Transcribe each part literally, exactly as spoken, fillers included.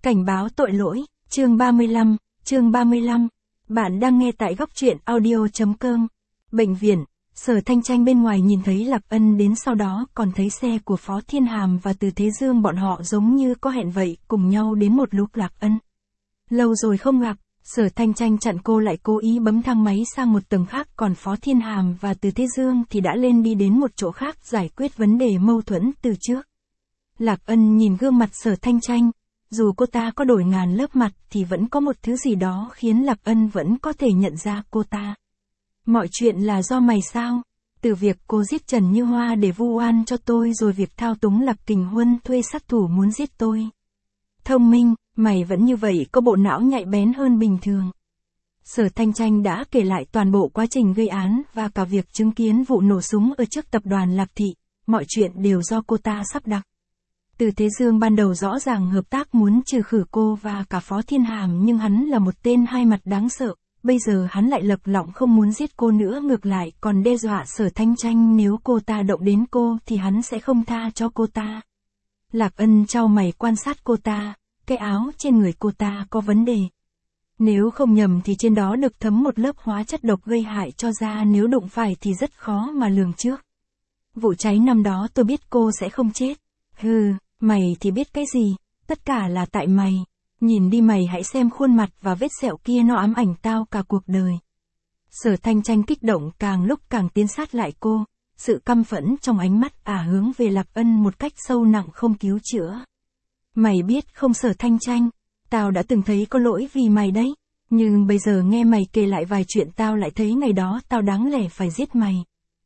Cảnh báo tội lỗi, chương ba mươi lăm, chương ba mươi lăm. Bạn đang nghe tại góc truyện audio chấm com. Bệnh viện, Sở Thanh Tranh bên ngoài nhìn thấy Lạc Ân đến, sau đó còn thấy xe của Phó Thiên Hàm và Từ Thế Dương, bọn họ giống như có hẹn vậy, cùng nhau đến một lúc. Lạc Ân. Lâu rồi không gặp, Sở Thanh Tranh chặn cô lại, cố ý bấm thang máy sang một tầng khác, còn Phó Thiên Hàm và Từ Thế Dương thì đã lên đi đến một chỗ khác giải quyết vấn đề mâu thuẫn từ trước. Lạc Ân nhìn gương mặt Sở Thanh Tranh. Dù cô ta có đổi ngàn lớp mặt thì vẫn có một thứ gì đó khiến Lạc Ân vẫn có thể nhận ra cô ta. Mọi chuyện là do mày sao? Từ việc cô giết Trần Như Hoa để vu oan cho tôi, rồi việc thao túng Lạc Kình Huân thuê sát thủ muốn giết tôi. Thông minh, mày vẫn như vậy, có bộ não nhạy bén hơn bình thường. Sở Thanh Tranh đã kể lại toàn bộ quá trình gây án và cả việc chứng kiến vụ nổ súng ở trước tập đoàn Lạc Thị. Mọi chuyện đều do cô ta sắp đặt. Từ Thế Dương ban đầu rõ ràng hợp tác muốn trừ khử cô và cả Phó Thiên Hàm, nhưng hắn là một tên hai mặt đáng sợ, bây giờ hắn lại lật lọng không muốn giết cô nữa, ngược lại còn đe dọa Sở Thanh Tranh nếu cô ta động đến cô thì hắn sẽ không tha cho cô ta. Lạc Ân chau mày quan sát cô ta, cái áo trên người cô ta có vấn đề. Nếu không nhầm thì trên đó được thấm một lớp hóa chất độc gây hại cho da, nếu đụng phải thì rất khó mà lường trước. Vụ cháy năm đó tôi biết cô sẽ không chết. Hừ. Mày thì biết cái gì, tất cả là tại mày. Nhìn đi, mày hãy xem khuôn mặt và vết sẹo kia, nó ám ảnh tao cả cuộc đời. Sở Thanh Tranh kích động càng lúc càng tiến sát lại cô, sự căm phẫn trong ánh mắt ả hướng về Lạc Ân một cách sâu nặng không cứu chữa. Mày biết không Sở Thanh Tranh, tao đã từng thấy có lỗi vì mày đấy, nhưng bây giờ nghe mày kể lại vài chuyện tao lại thấy ngày đó tao đáng lẽ phải giết mày.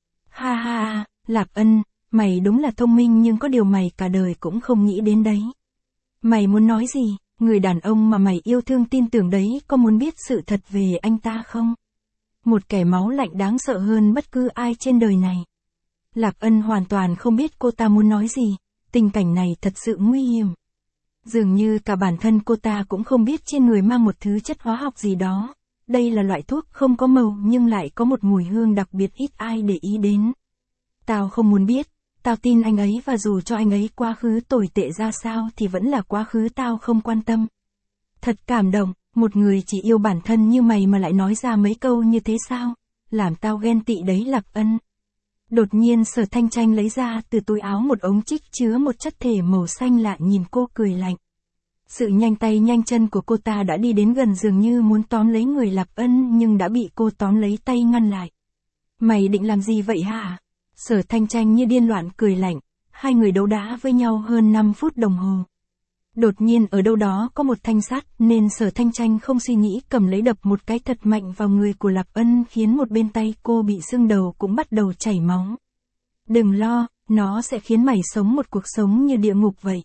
Ha ha ha, Lạc Ân. Mày đúng là thông minh, nhưng có điều mày cả đời cũng không nghĩ đến đấy. Mày muốn nói gì? Người đàn ông mà mày yêu thương tin tưởng đấy có muốn biết sự thật về anh ta không? Một kẻ máu lạnh đáng sợ hơn bất cứ ai trên đời này. Lạc Ân hoàn toàn không biết cô ta muốn nói gì, tình cảnh này thật sự nguy hiểm. Dường như cả bản thân cô ta cũng không biết trên người mang một thứ chất hóa học gì đó. Đây là loại thuốc không có màu nhưng lại có một mùi hương đặc biệt ít ai để ý đến. Tao không muốn biết. Tao tin anh ấy, và dù cho anh ấy quá khứ tồi tệ ra sao thì vẫn là quá khứ, tao không quan tâm. Thật cảm động, một người chỉ yêu bản thân như mày mà lại nói ra mấy câu như thế sao? Làm tao ghen tị đấy Lạc Ân. Đột nhiên Sở Thanh Tranh lấy ra từ túi áo một ống trích chứa một chất thể màu xanh lạ, nhìn cô cười lạnh. Sự nhanh tay nhanh chân của cô ta đã đi đến gần, dường như muốn tóm lấy người Lạc Ân, nhưng đã bị cô tóm lấy tay ngăn lại. Mày định làm gì vậy hả? Sở Thanh Tranh như điên loạn cười lạnh, hai người đấu đá với nhau hơn năm phút đồng hồ. Đột nhiên ở đâu đó có một thanh sắt, nên Sở Thanh Tranh không suy nghĩ cầm lấy đập một cái thật mạnh vào người của Lạc Ân, khiến một bên tay cô bị sưng, đầu cũng bắt đầu chảy máu. Đừng lo, nó sẽ khiến mày sống một cuộc sống như địa ngục vậy.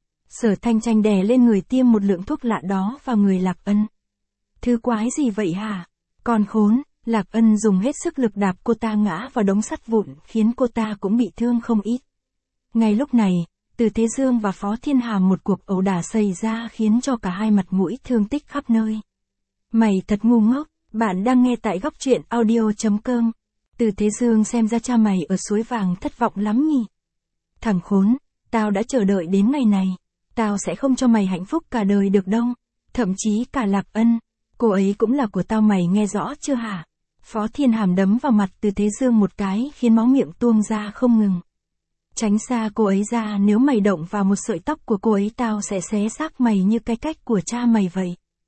Sở Thanh Tranh đè lên người tiêm một lượng thuốc lạ đó vào người Lạc Ân. Thứ quái gì vậy hả? Con khốn! Lạc Ân dùng hết sức lực đạp cô ta ngã vào đống sắt vụn, khiến cô ta cũng bị thương không ít. Ngay lúc này, Từ Thế Dương và Phó Thiên Hàm một cuộc ẩu đả xảy ra khiến cho cả hai mặt mũi thương tích khắp nơi. Mày thật ngu ngốc, bạn đang nghe tại góc truyện audio chấm com. Từ Thế Dương, xem ra cha mày ở suối vàng thất vọng lắm nhỉ. Thằng khốn, tao đã chờ đợi đến ngày này. Tao sẽ không cho mày hạnh phúc cả đời được đâu. Thậm chí cả Lạc Ân, cô ấy cũng là của tao, mày nghe rõ chưa hả? Phó Thiên Hàm đấm vào mặt Từ Thế Dương một cái khiến máu miệng tuôn ra không ngừng. Tránh xa cô ấy ra, nếu mày động vào một sợi tóc của cô ấy tao sẽ xé xác mày như cái cách của cha mày vậy.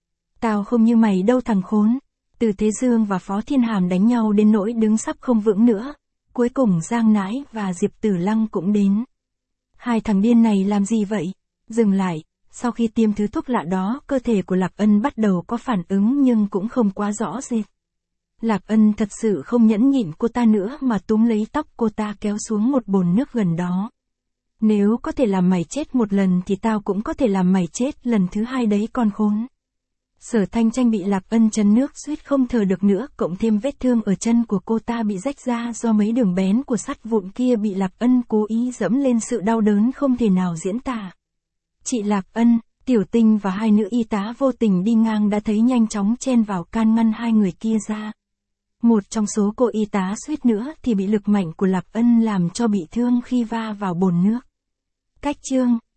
Tao không như mày đâu thằng khốn. Từ Thế Dương và Phó Thiên Hàm đánh nhau đến nỗi đứng sắp không vững nữa. Cuối cùng Giang Nãi và Diệp Tử Lăng cũng đến. Hai thằng điên này làm gì vậy? Dừng lại. Sau khi tiêm thứ thuốc lạ đó, cơ thể của Lạc Ân bắt đầu có phản ứng nhưng cũng không quá rõ rệt. Lạc Ân thật sự không nhẫn nhịn cô ta nữa mà túm lấy tóc cô ta kéo xuống một bồn nước gần đó. Nếu có thể làm mày chết một lần thì tao cũng có thể làm mày chết lần thứ hai đấy con khốn. Sở Thanh Tranh bị Lạc Ân chấn nước suýt không thở được nữa, cộng thêm vết thương ở chân của cô ta bị rách ra do mấy đường bén của sắt vụn kia bị Lạc Ân cố ý dẫm lên, sự đau đớn không thể nào diễn tả. Chị Lạc Ân, Tiểu Tinh và hai nữ y tá vô tình đi ngang đã thấy, nhanh chóng chen vào can ngăn hai người kia ra. Một trong số cô y tá suýt nữa thì bị lực mạnh của Lạc Ân làm cho bị thương khi va vào bồn nước. Cách chương